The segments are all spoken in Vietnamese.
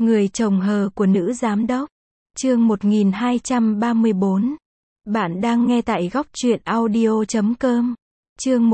Người chồng hờ của nữ giám đốc. Chương 1234. Bạn đang nghe tại góc truyện audio.com. Chương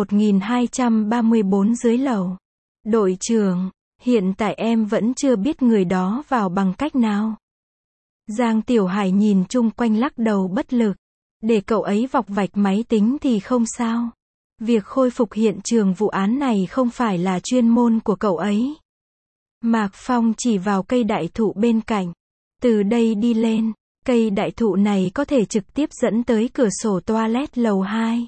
1234 dưới lầu. Đội trưởng, hiện tại em vẫn chưa biết người đó vào bằng cách nào. Giang Tiểu Hải nhìn chung quanh lắc đầu bất lực. Để cậu ấy vọc vạch máy tính thì không sao. Việc khôi phục hiện trường vụ án này không phải là chuyên môn của cậu ấy. Mạc Phong chỉ vào cây đại thụ bên cạnh. Từ đây đi lên, cây đại thụ này có thể trực tiếp dẫn tới cửa sổ toilet lầu 2.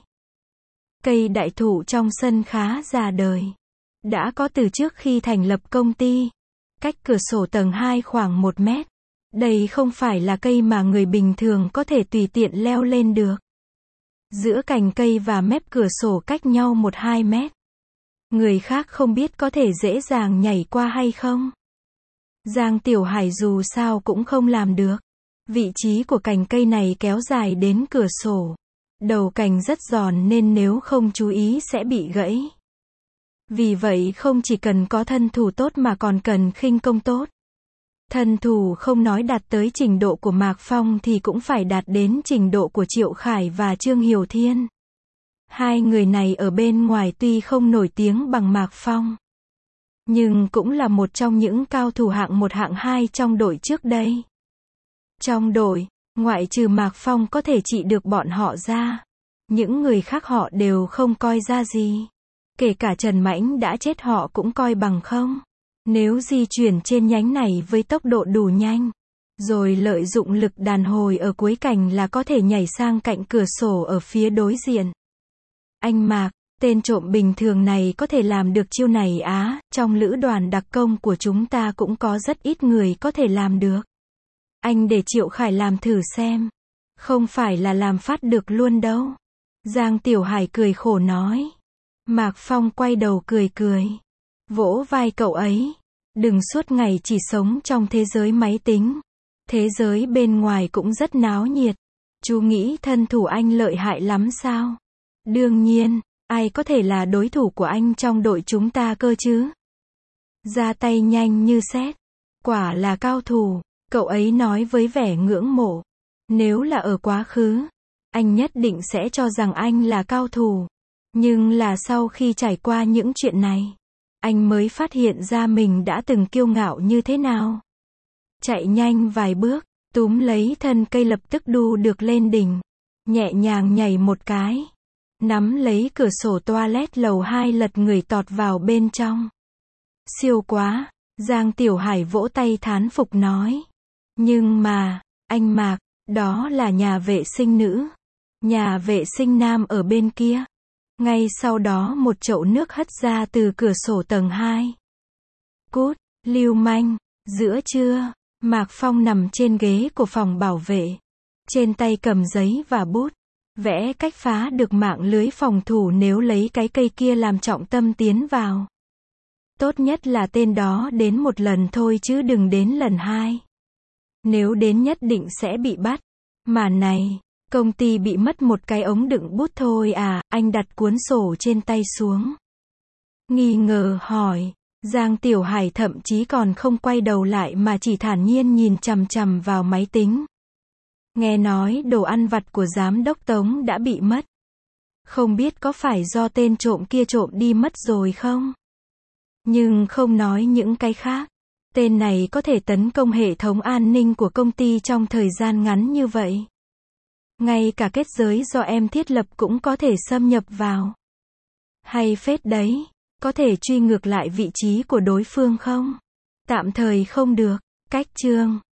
Cây đại thụ trong sân khá già đời. Đã có từ trước khi thành lập công ty. Cách cửa sổ tầng 2 khoảng 1 mét. Đây không phải là cây mà người bình thường có thể tùy tiện leo lên được. Giữa cành cây và mép cửa sổ cách nhau 1-2 mét. Người khác không biết có thể dễ dàng nhảy qua hay không. Giang Tiểu Hải dù sao cũng không làm được. Vị trí của cành cây này kéo dài đến cửa sổ. Đầu cành rất giòn nên nếu không chú ý sẽ bị gãy. Vì vậy không chỉ cần có thân thủ tốt mà còn cần khinh công tốt. Thân thủ không nói đạt tới trình độ của Mạc Phong thì cũng phải đạt đến trình độ của Triệu Khải và Trương Hiểu Thiên. Hai người này ở bên ngoài tuy không nổi tiếng bằng Mạc Phong, nhưng cũng là một trong những cao thủ hạng 1 hạng 2 trong đội trước đây. Trong đội, ngoại trừ Mạc Phong có thể trị được bọn họ ra, những người khác họ đều không coi ra gì. Kể cả Trần Mãnh đã chết họ cũng coi bằng không. Nếu di chuyển trên nhánh này với tốc độ đủ nhanh, rồi lợi dụng lực đàn hồi ở cuối cành là có thể nhảy sang cạnh cửa sổ ở phía đối diện. Anh Mạc, tên trộm bình thường này có thể làm được chiêu này á, trong lữ đoàn đặc công của chúng ta cũng có rất ít người có thể làm được. Anh để Triệu Khải làm thử xem. Không phải là làm phát được luôn đâu. Giang Tiểu Hải cười khổ nói. Mạc Phong quay đầu cười cười. Vỗ vai cậu ấy. Đừng suốt ngày chỉ sống trong thế giới máy tính. Thế giới bên ngoài cũng rất náo nhiệt. Chú nghĩ thân thủ anh lợi hại lắm sao? Đương nhiên, ai có thể là đối thủ của anh trong đội chúng ta cơ chứ? Ra tay nhanh như sét. Quả là cao thủ, cậu ấy nói với vẻ ngưỡng mộ. Nếu là ở quá khứ, anh nhất định sẽ cho rằng anh là cao thủ. Nhưng là sau khi trải qua những chuyện này, anh mới phát hiện ra mình đã từng kiêu ngạo như thế nào. Chạy nhanh vài bước, túm lấy thân cây lập tức đu được lên đỉnh. Nhẹ nhàng nhảy một cái. Nắm lấy cửa sổ toilet lầu 2 lật người tọt vào bên trong. Siêu quá, Giang Tiểu Hải vỗ tay thán phục nói. Nhưng mà, anh Mạc, đó là nhà vệ sinh nữ. Nhà vệ sinh nam ở bên kia. Ngay sau đó một chậu nước hất ra từ cửa sổ tầng 2. Cút, lưu manh, giữa trưa, Mạc Phong nằm trên ghế của phòng bảo vệ. Trên tay cầm giấy và bút. Vẽ cách phá được mạng lưới phòng thủ nếu lấy cái cây kia làm trọng tâm tiến vào. Tốt nhất là tên đó đến một lần thôi chứ đừng đến lần 2. Nếu đến nhất định sẽ bị bắt. Mà này, công ty bị mất một cái ống đựng bút thôi à, anh đặt cuốn sổ trên tay xuống. Nghi ngờ hỏi, Giang Tiểu Hải thậm chí còn không quay đầu lại mà chỉ thản nhiên nhìn chằm chằm vào máy tính. Nghe nói đồ ăn vặt của giám đốc Tống đã bị mất. Không biết có phải do tên trộm kia trộm đi mất rồi không? Nhưng không nói những cái khác. Tên này có thể tấn công hệ thống an ninh của công ty trong thời gian ngắn như vậy. Ngay cả kết giới do em thiết lập cũng có thể xâm nhập vào. Hay phết đấy, có thể truy ngược lại vị trí của đối phương không? Tạm thời không được. Cách chương